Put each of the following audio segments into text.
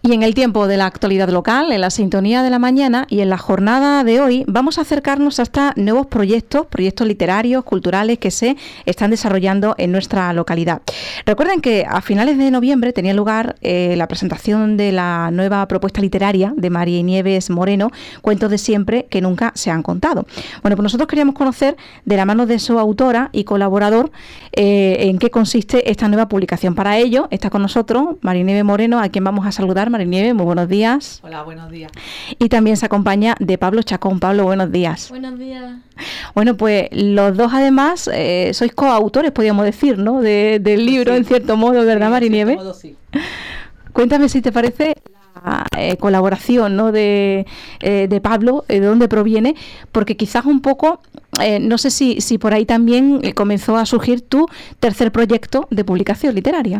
Y en el tiempo de la actualidad local, en la sintonía de la mañana y en la jornada de hoy, vamos a acercarnos hasta nuevos proyectos literarios, culturales que se están desarrollando en nuestra localidad. Recuerden que a finales de noviembre tenía lugar la presentación de la nueva propuesta literaria de María Nieves Moreno, Cuentos de siempre que nunca se han contado. Bueno, pues nosotros queríamos conocer de la mano de su autora y colaborador en qué consiste esta nueva publicación. Para ello está con nosotros María Nieves Moreno, a quien vamos a saludar. María Nieves, muy buenos días. Hola, buenos días. Y también se acompaña de Pablo Chacón. Pablo, buenos días. Buenos días. Bueno, pues los dos además sois coautores, podríamos decir, ¿no? Del libro, sí, en cierto modo, ¿verdad, sí, María Nieves? En cierto modo, sí. Cuéntame si te parece la colaboración, ¿no? de Pablo, de dónde proviene, porque quizás un poco, no sé si por ahí también comenzó a surgir tu tercer proyecto de publicación literaria.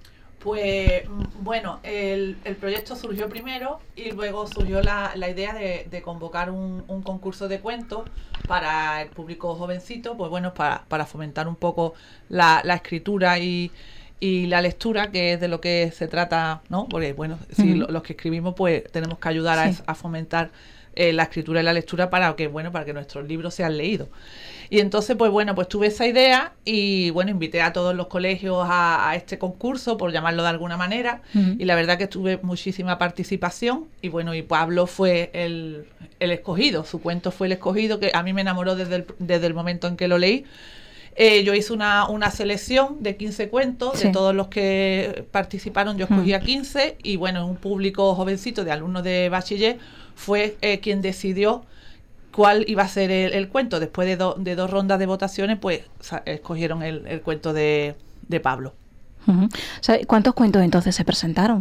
Pues bueno, el proyecto surgió primero y luego surgió la idea de convocar un concurso de cuentos para el público jovencito, pues bueno, para fomentar un poco la escritura y la lectura, que es de lo que se trata, ¿no? Porque bueno, si los que escribimos pues tenemos que ayudar a fomentar la escritura y la lectura para que nuestros libros sean leídos. Y entonces, pues bueno, pues tuve esa idea y bueno, invité a todos los colegios a este concurso, por llamarlo de alguna manera, y la verdad que tuve muchísima participación y bueno, y Pablo fue el escogido, su cuento fue el escogido, que a mí me enamoró desde el momento en que lo leí. Yo hice una selección de 15 cuentos, sí, de todos los que participaron, yo escogí a 15 y bueno, un público jovencito de alumnos de bachiller fue quien decidió cuál iba a ser el cuento. Después de dos rondas de votaciones, pues escogieron el cuento de Pablo. O sea, ¿cuántos cuentos entonces se presentaron?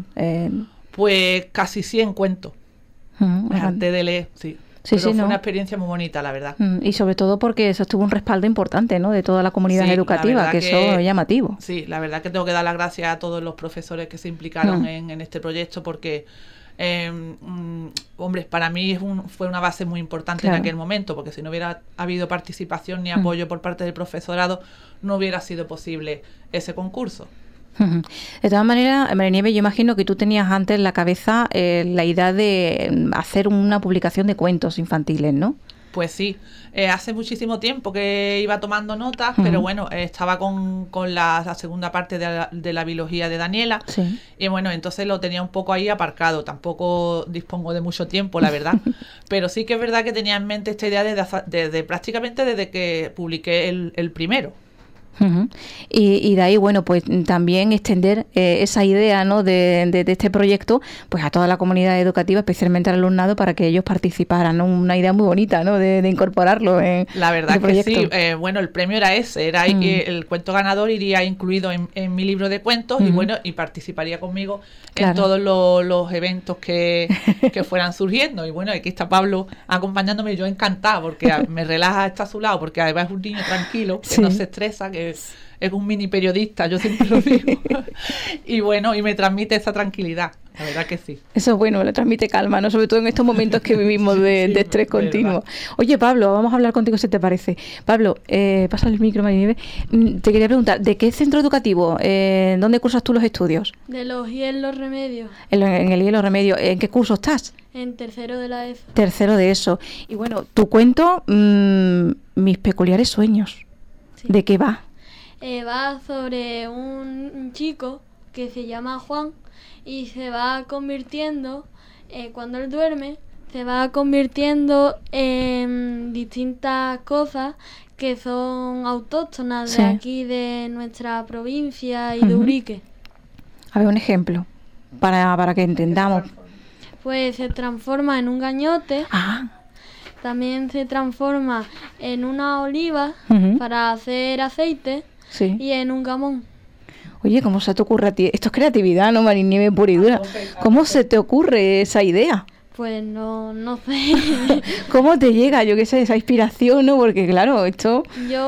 Pues casi 100 cuentos. Antes de leer, sí. Sí, pero fue una experiencia muy bonita, la verdad. Y sobre todo porque eso tuvo un respaldo importante, ¿no? De toda la comunidad educativa, que eso es llamativo. Sí, la verdad que tengo que dar las gracias a todos los profesores que se implicaron en este proyecto, porque hombre, para mí fue una base muy importante, claro, en aquel momento, porque si no hubiera habido participación ni apoyo por parte del profesorado, no hubiera sido posible ese concurso. De todas maneras, María Nieves, yo imagino que tú tenías antes en la cabeza la idea de hacer una publicación de cuentos infantiles, ¿no? Pues sí, hace muchísimo tiempo que iba tomando notas, pero bueno, estaba con la segunda parte de la biología de Daniela, sí, y bueno, entonces lo tenía un poco ahí aparcado, tampoco dispongo de mucho tiempo, la verdad, pero sí que es verdad que tenía en mente esta idea desde prácticamente desde que publiqué el primero. Y de ahí, bueno, pues también extender esa idea, ¿no? de este proyecto pues a toda la comunidad educativa, especialmente al alumnado, para que ellos participaran, ¿no? Una idea muy bonita, ¿no? de incorporarlo en la verdad que sí. Bueno, el premio era ese, era el cuento ganador iría incluido en mi libro de cuentos y bueno, y participaría conmigo, claro, en todos los eventos que fueran surgiendo. Y bueno, aquí está Pablo acompañándome, yo encantada, porque me relaja, está a su lado, porque además es un niño tranquilo, que sí, no se estresa, que es un mini periodista, yo siempre lo digo. Y bueno, y me transmite esa tranquilidad, la verdad que sí. Eso es bueno, le transmite calma, ¿no? Sobre todo en estos momentos que vivimos de estrés continuo. Oye, Pablo, vamos a hablar contigo si te parece. Pablo, pasa el micro, María Nieves. Te quería preguntar, ¿de qué centro educativo? ¿Dónde cursas tú los estudios? De los Hielos Remedios. En el Hielos Remedios. ¿En qué curso estás? En tercero de la ESO. Tercero de ESO. Y bueno, tu cuento, Mis peculiares sueños. Sí. ¿De qué va? Va sobre un chico que se llama Juan y se va convirtiendo, cuando él duerme, se va convirtiendo en distintas cosas que son autóctonas, sí, de aquí, de nuestra provincia y de Urique. A ver, un ejemplo, para que entendamos. Pues se transforma en un gañote. También se transforma en una oliva para hacer aceite. Sí. Y en un gamón. Oye, ¿cómo se te ocurre a ti? Esto es creatividad, ¿no, María Nieves pura y dura? ¿Cómo se te ocurre esa idea? Pues no sé. ¿Cómo te llega, yo qué sé, esa inspiración, no? Porque claro, esto...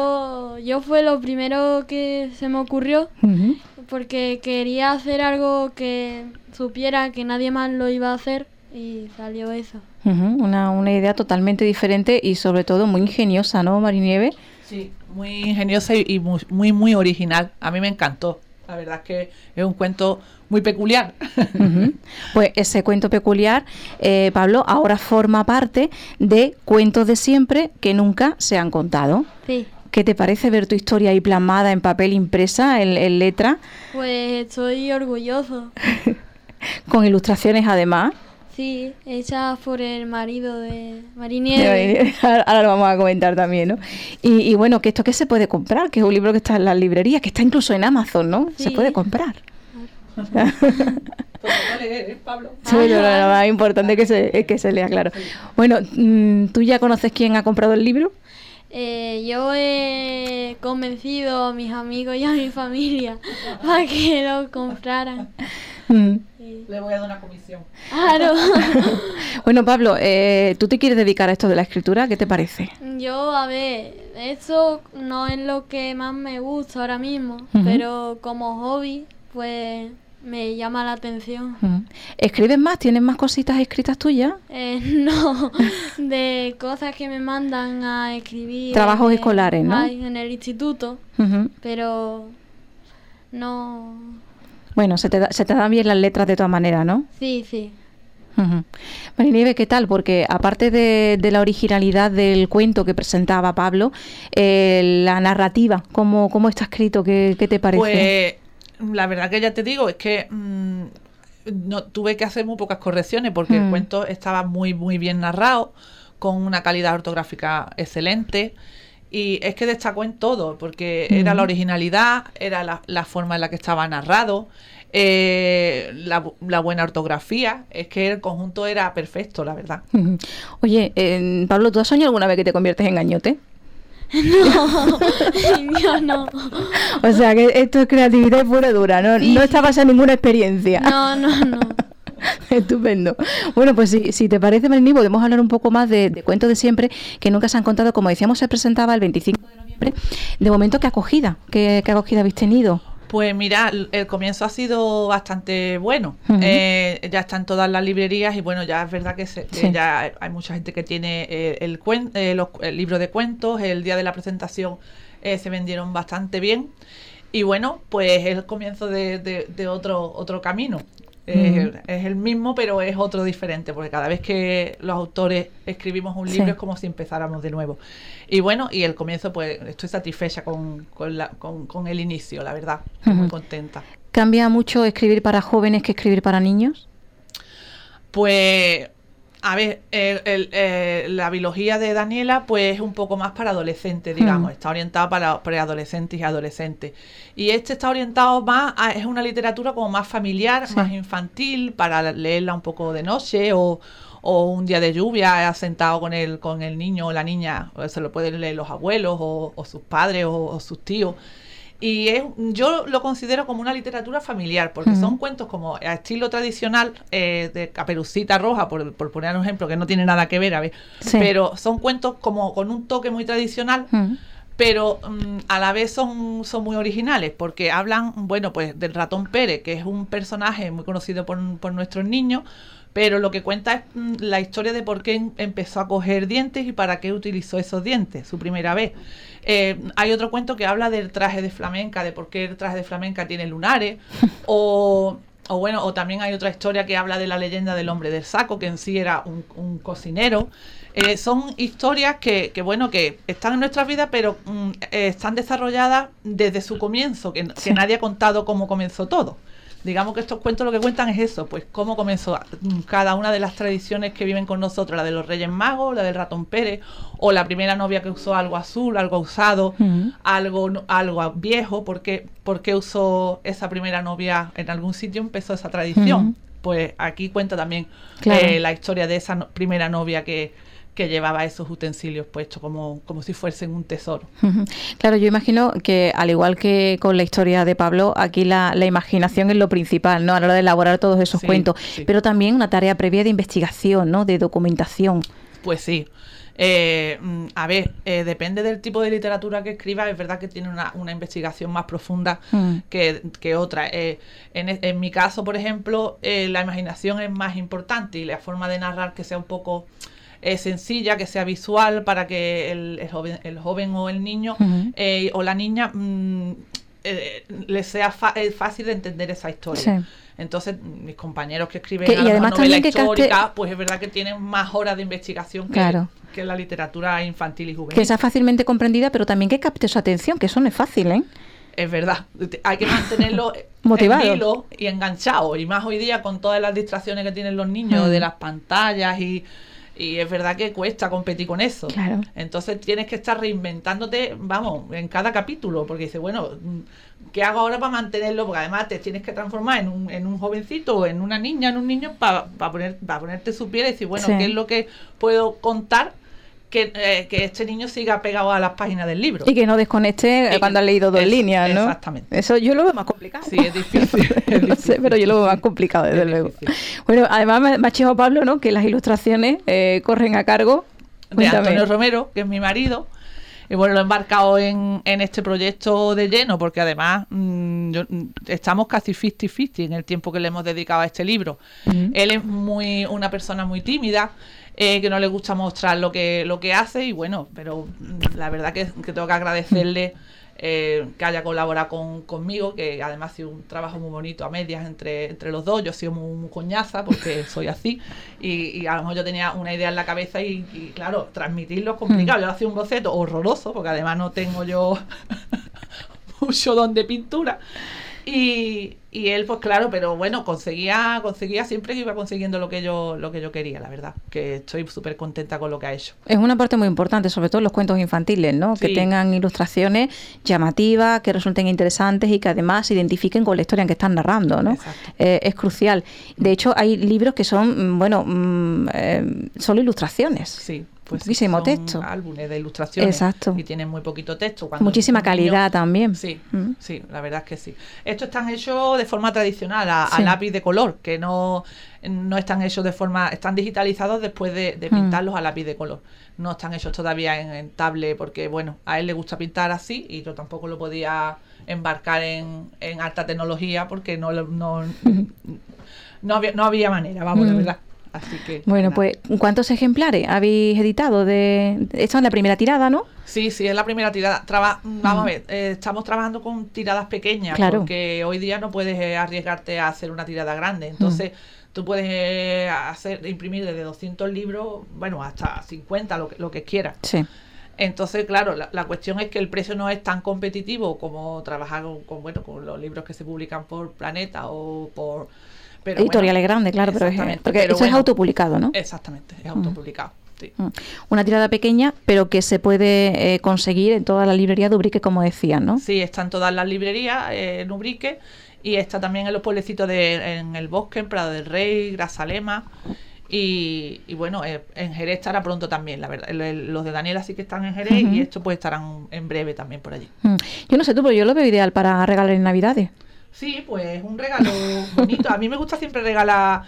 Yo fue lo primero que se me ocurrió, porque quería hacer algo que supiera que nadie más lo iba a hacer y salió eso. Una idea totalmente diferente y sobre todo muy ingeniosa, ¿no, María Nieves? Sí, muy ingeniosa y muy original. A mí me encantó. La verdad es que es un cuento muy peculiar. Pues ese cuento peculiar, Pablo, ahora forma parte de Cuentos de Siempre que nunca se han contado. Sí. ¿Qué te parece ver tu historia ahí plasmada en papel impresa, en letra? Pues estoy orgulloso. Con ilustraciones además. Sí, hecha por el marido de Marinieves. Ahora lo vamos a comentar también, ¿no? Y bueno, que esto que se puede comprar, que es un libro que está en las librerías, que está incluso en Amazon, ¿no? Sí. Se puede comprar. Pues no leer, Pablo. Sí, lo más importante es que se lea, claro. Bueno, ¿tú ya conoces quién ha comprado el libro? Yo he convencido a mis amigos y a mi familia para que lo compraran. Sí. Le voy a dar una comisión. Claro. Bueno, Pablo, ¿tú te quieres dedicar a esto de la escritura? ¿Qué te parece? Yo, a ver, eso no es lo que más me gusta ahora mismo, pero como hobby, pues me llama la atención. ¿Escribes más? ¿Tienes más cositas escritas tuyas? No, de cosas que me mandan a escribir. Trabajos escolares, ¿no? En el instituto, pero no... Bueno, se te dan bien las letras de todas maneras, ¿no? Sí, sí. Marinieves, ¿qué tal? Porque aparte de la originalidad del cuento que presentaba Pablo, la narrativa, ¿cómo está escrito? ¿Qué te parece? Pues la verdad que ya te digo, es que no tuve que hacer muy pocas correcciones porque el cuento estaba muy, muy bien narrado, con una calidad ortográfica excelente. Y es que destacó en todo, porque era la originalidad, era la forma en la que estaba narrado, la buena ortografía. Es que el conjunto era perfecto, la verdad. Oye, Pablo, ¿tú has soñado alguna vez que te conviertes en gañote? No, yo no. O sea, que esto es creatividad pura y dura, ¿no? Sí. No está basada en ninguna experiencia. No. Estupendo. Bueno, pues si te parece, Marini, podemos hablar un poco más de Cuentos de Siempre, que nunca se han contado. Como decíamos, se presentaba el 25 de noviembre. De momento, ¿qué acogida habéis tenido? Pues mira, el comienzo ha sido bastante bueno. Ya están todas las librerías y bueno, ya es verdad que ya hay mucha gente que tiene el libro de cuentos. El día de la presentación se vendieron bastante bien. Y bueno, pues es el comienzo de otro camino. Es el mismo, pero es otro diferente, porque cada vez que los autores escribimos un libro es como si empezáramos de nuevo. Y bueno, y el comienzo, pues estoy satisfecha con el inicio, la verdad. Estoy muy contenta. ¿Cambia mucho escribir para jóvenes que escribir para niños? Pues, a ver, la biología de Daniela pues es un poco más para adolescentes, digamos. Está orientada para preadolescentes y adolescentes. Y este está orientado más es una literatura como más familiar, más infantil, para leerla un poco de noche o un día de lluvia sentado con el niño o la niña. Se lo pueden leer los abuelos o sus padres o sus tíos. Y yo lo considero como una literatura familiar, porque son cuentos como a estilo tradicional, de Caperucita Roja, por poner un ejemplo, que no tiene nada que ver, a ver, pero son cuentos como con un toque muy tradicional, pero a la vez son muy originales, porque hablan, bueno, pues del ratón Pérez, que es un personaje muy conocido por nuestros niños, pero lo que cuenta es la historia de por qué empezó a coger dientes y para qué utilizó esos dientes, su primera vez. Hay otro cuento que habla del traje de flamenca, de por qué el traje de flamenca tiene lunares, o también hay otra historia que habla de la leyenda del hombre del saco, que en sí era un cocinero. Son historias que están en nuestras vidas, pero están desarrolladas desde su comienzo, que nadie ha contado cómo comenzó todo. Digamos que estos cuentos lo que cuentan es eso, pues cómo comenzó cada una de las tradiciones que viven con nosotros, la de los Reyes Magos, la del ratón Pérez, o la primera novia que usó algo azul, algo usado, algo viejo, ¿por qué usó esa primera novia? En algún sitio empezó esa tradición. Pues aquí cuenta también la historia de esa primera novia que llevaba esos utensilios puestos como si fuesen un tesoro. Claro, yo imagino que al igual que con la historia de Pablo, aquí la imaginación es lo principal, ¿no? A la hora de elaborar todos esos cuentos, pero también una tarea previa de investigación, ¿no? De documentación. Pues sí. Depende del tipo de literatura que escriba, es verdad que tiene una investigación más profunda que otra. En mi caso, por ejemplo, la imaginación es más importante y la forma de narrar que sea un poco sencilla, que sea visual, para que el joven o el niño o la niña les sea fácil de entender esa historia. Sí. Entonces, mis compañeros que escriben Y además novela también histórica, pues es verdad que tienen más horas de investigación que la literatura infantil y juvenil. Que sea fácilmente comprendida, pero también que capte su atención, que eso no es fácil, ¿eh? Es verdad, hay que mantenerlo motivado en vilo y enganchado, y más hoy día con todas las distracciones que tienen los niños de las pantallas y es verdad que cuesta competir con eso. Claro. Entonces tienes que estar reinventándote, vamos, en cada capítulo, porque dices, bueno, ¿qué hago ahora para mantenerlo? Porque además te tienes que transformar en un jovencito o en una niña, en un niño, para ponerte su piel y decir, bueno, ¿qué es lo que puedo contar? Que este niño siga pegado a las páginas del libro. Y que no desconecte cuando ha leído 2 líneas, ¿no? Exactamente. Eso yo lo veo más complicado. Sí, es difícil. No sé, pero yo lo veo más complicado, desde luego. Bueno, además me ha chivado Pablo, ¿no? Que las ilustraciones corren a cargo de Antonio Romero, que es mi marido. Y bueno, lo he embarcado en este proyecto de lleno, porque además estamos casi 50-50 en el tiempo que le hemos dedicado a este libro. Él es una persona muy tímida, que no le gusta mostrar lo que hace, y bueno, pero la verdad que tengo que agradecerle que haya colaborado conmigo, que además ha sido un trabajo muy bonito a medias entre los dos. Yo he sido muy coñaza porque soy así, y a lo mejor yo tenía una idea en la cabeza y claro, transmitirlo es complicado. Yo hacía un boceto horroroso, porque además no tengo yo mucho don de pintura, y él, pues claro, pero bueno, conseguía siempre que iba consiguiendo lo que yo quería, la verdad, que estoy súper contenta con lo que ha hecho. Es una parte muy importante, sobre todo los cuentos infantiles, ¿no? Sí. Que tengan ilustraciones llamativas, que resulten interesantes y que además se identifiquen con la historia en que están narrando, ¿no? Es crucial. De hecho, hay libros que son, solo ilustraciones. Sí. Pues muchísimo son texto. Álbumes de ilustraciones. Exacto. Y tienen muy poquito texto. Muchísima calidad también. Sí, sí, la verdad es que sí. Estos están hechos de forma tradicional, a lápiz de color, que no están hechos están digitalizados después de pintarlos a lápiz de color. No están hechos todavía en tablet, porque bueno, a él le gusta pintar así, y yo tampoco lo podía embarcar en alta tecnología, porque no había manera, vamos, la verdad. Así que, bueno, pues, ¿cuántos ejemplares habéis editado? Esta es la primera tirada, ¿no? Sí, es la primera tirada. Vamos a ver, estamos trabajando con tiradas pequeñas, claro, porque hoy día no puedes arriesgarte a hacer una tirada grande. Entonces, tú puedes imprimir desde 200 libros, bueno, hasta 50, lo que quieras. Sí. Entonces, claro, la cuestión es que el precio no es tan competitivo como trabajar con los libros que se publican por Planeta o por... editoriales grandes, claro, porque eso es autopublicado, ¿no? Exactamente, es autopublicado. Sí. Una tirada pequeña, pero que se puede conseguir en todas las librerías de Ubrique, como decían, ¿no? Sí, está en todas las librerías en Ubrique, y está también en los pueblecitos en El Bosque, en Prado del Rey, Grazalema, y bueno, en Jerez estará pronto también, la verdad. Los de Daniela sí que están en Jerez, y estos pues estarán en breve también por allí. Yo no sé tú, pero yo lo veo ideal para regalar en Navidades. Sí, pues un regalo bonito. A mí me gusta siempre regalar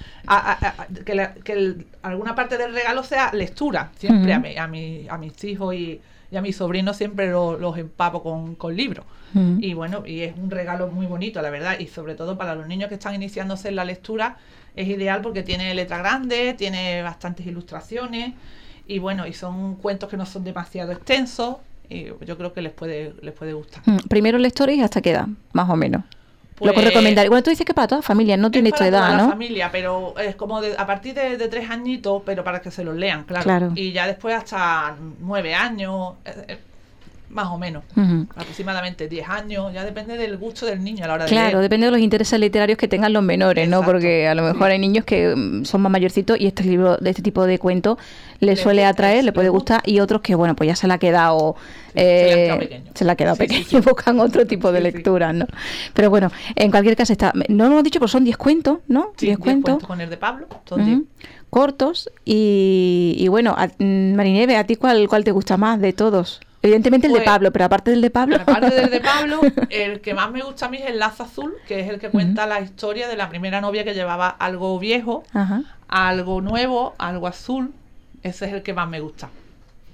alguna parte del regalo sea lectura. Siempre a mis hijos y a mis sobrinos siempre los empapo con libros. Y bueno, y es un regalo muy bonito, la verdad. Y sobre todo para los niños que están iniciándose en la lectura, es ideal porque tiene letra grande, tiene bastantes ilustraciones, y bueno, y son cuentos que no son demasiado extensos, y yo creo que les puede gustar. Primero lectores, ¿y hasta qué edad, más o menos? Lo que recomendaría. Bueno, tú dices que para toda familia, no tiene esta edad, ¿no? Para la familia, pero es como a partir de 3 añitos, pero para que se los lean, claro. Y ya después hasta 9 años, más o menos, aproximadamente 10 años, ya depende del gusto del niño a la hora de leer. Claro, depende de los intereses literarios que tengan los menores, ¿no? Porque a lo mejor hay niños que son más mayorcitos y este libro de este tipo de cuentos les suele atraer, le puede gustar, y otros que, bueno, pues ya se le ha quedado pequeño, y buscan otro tipo de lecturas, ¿no? Pero bueno, en cualquier caso no nos hemos dicho, pues son 10 cuentos, ¿no? Sí, 10 cuentos con el de Pablo, son 10. Cortos, y bueno, Marineve, ¿a ti cuál te gusta más de todos? Evidentemente el de Pablo, pero aparte del de Pablo... Aparte del de Pablo, el que más me gusta a mí es el Lazo Azul, que es el que cuenta la historia de la primera novia que llevaba algo viejo, algo nuevo, algo azul. Ese es el que más me gusta.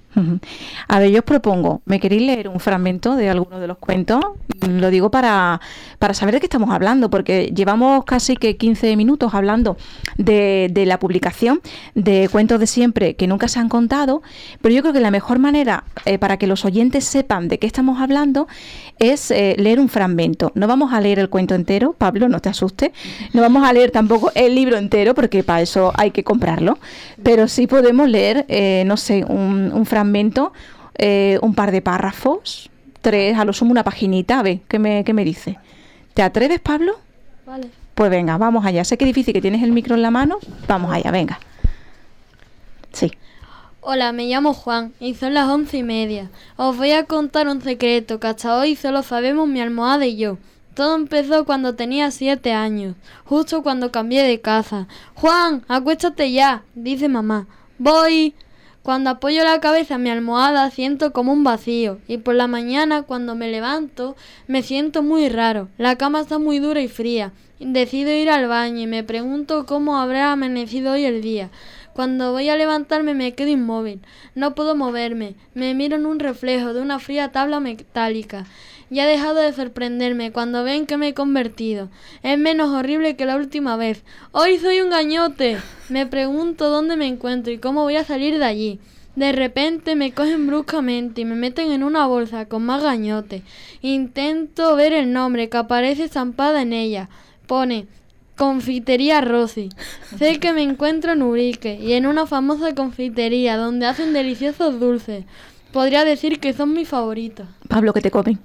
A ver, yo os propongo, ¿me queréis leer un fragmento de alguno de los cuentos? Lo digo para saber de qué estamos hablando, porque llevamos casi que 15 minutos hablando de la publicación de Cuentos de Siempre que nunca se han contado, pero yo creo que la mejor manera para que los oyentes sepan de qué estamos hablando es leer un fragmento. No vamos a leer el cuento entero, Pablo, no te asustes, no vamos a leer tampoco el libro entero, porque para eso hay que comprarlo, pero sí podemos leer, no sé, un fragmento, un par de párrafos, 3, a lo sumo una paginita, a ver, ¿qué me dice? ¿Te atreves, Pablo? Vale. Pues venga, vamos allá. Sé que es difícil, que tienes el micro en la mano. Vamos allá, venga. Sí. Hola, me llamo Juan y son las 11:30. Os voy a contar un secreto que hasta hoy solo sabemos mi almohada y yo. Todo empezó cuando tenía 7 años, justo cuando cambié de casa. Juan, acuéstate ya, dice mamá. Voy. Cuando apoyo la cabeza en mi almohada siento como un vacío y por la mañana cuando me levanto me siento muy raro. La cama está muy dura y fría. Decido ir al baño y me pregunto cómo habrá amanecido hoy el día. Cuando voy a levantarme me quedo inmóvil. No puedo moverme. Me miro en un reflejo de una fría tabla metálica. Ya ha dejado de sorprenderme cuando ven que me he convertido. Es menos horrible que la última vez. ¡Hoy soy un gañote! Me pregunto dónde me encuentro y cómo voy a salir de allí. De repente me cogen bruscamente y me meten en una bolsa con más gañotes. Intento ver el nombre que aparece estampada en ella. Pone Confitería Rosy. Sé que me encuentro en Ubrique y en una famosa confitería donde hacen deliciosos dulces. Podría decir que son mis favoritos. Pablo, que te comen.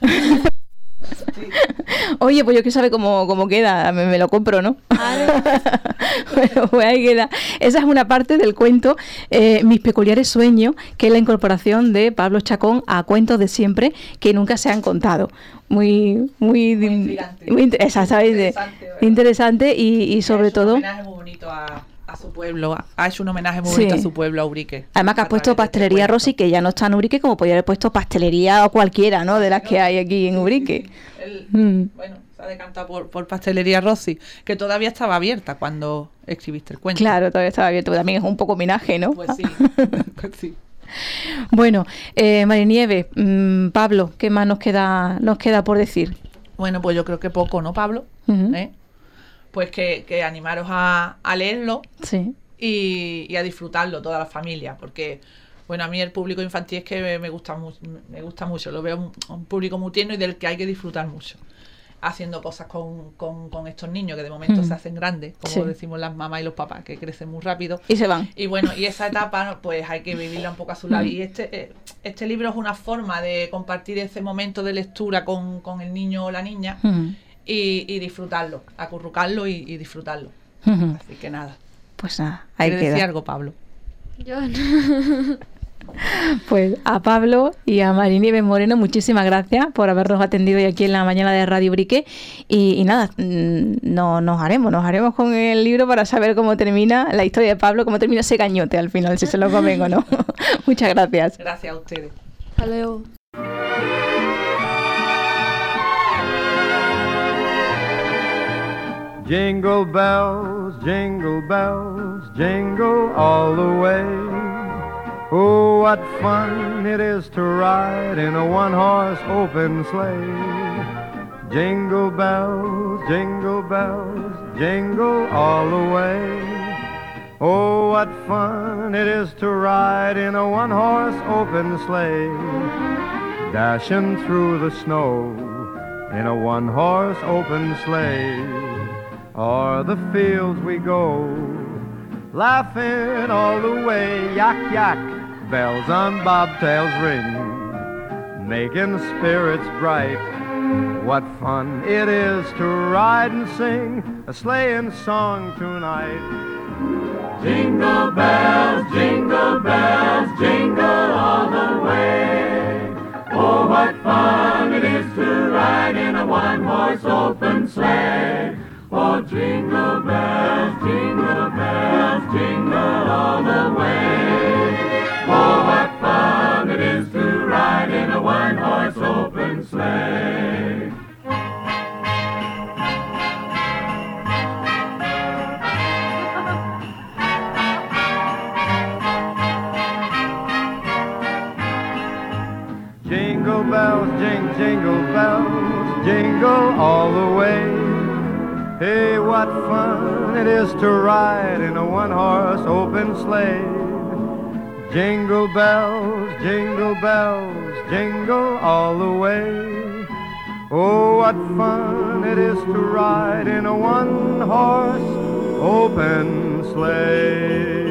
Oye, pues yo quiero saber cómo queda, me lo compro, ¿no? Bueno, pues ahí queda. Esa es una parte del cuento Mis peculiares sueños, que es la incorporación de Pablo Chacón a Cuentos de Siempre que nunca se han contado. Muy interesante y sobre todo un homenaje muy bonito a su pueblo, ha hecho un homenaje muy bonito a su pueblo, a Ubrique. Además que has puesto Pastelería Rosy, que ya no está en Ubrique, como podría haber puesto pastelería o cualquiera, ¿no? De las que hay aquí en Ubrique. Bueno, se ha decantado por Pastelería Rosy, que todavía estaba abierta cuando escribiste el cuento. Claro, todavía estaba abierto, también es un poco homenaje, ¿no? Pues sí, sí. Bueno, Marinieves, Pablo, ¿qué más nos queda por decir? Bueno, pues yo creo que poco, ¿no, Pablo? Pues que animaros a leerlo, sí, y a disfrutarlo toda la familia, porque bueno, a mí el público infantil es que me gusta mucho, lo veo un público muy tierno y del que hay que disfrutar mucho, haciendo cosas con estos niños que de momento se hacen grandes, como decimos las mamás y los papás, que crecen muy rápido y se van. Y bueno, y esa etapa pues hay que vivirla un poco a su lado. Y este libro es una forma de compartir ese momento de lectura con el niño o la niña, y disfrutarlo, acurrucarlo y disfrutarlo. Así que nada. Pues nada, hay que decir algo, Pablo. Yo no. Pues a Pablo y a Marinieves Moreno, muchísimas gracias por habernos atendido hoy aquí en la mañana de Radio Ubrique. Y nada, nos haremos con el libro para saber cómo termina la historia de Pablo, cómo termina ese gañote al final, si se lo comen o no. Muchas gracias. Gracias a ustedes. Hasta luego. Jingle bells, jingle all the way. Oh, what fun it is to ride in a one-horse open sleigh. Jingle bells, jingle all the way. Oh, what fun it is to ride in a one-horse open sleigh. Dashing through the snow in a one-horse open sleigh. O'er the fields we go, laughing all the way. Yak, yak, bells on bobtails ring, making spirits bright. What fun it is to ride and sing a sleighing song tonight. Jingle bells, jingle all the way. Oh, what fun it is to ride in a one-horse open sleigh. Oh, jingle bells, jingle all the way. Oh, what fun it is to ride in a one-horse open sleigh. bells, jingle bells, jingle all the way. Hey, what fun it is to ride in a one-horse open sleigh. Jingle bells, jingle all the way. Oh, what fun it is to ride in a one-horse open sleigh.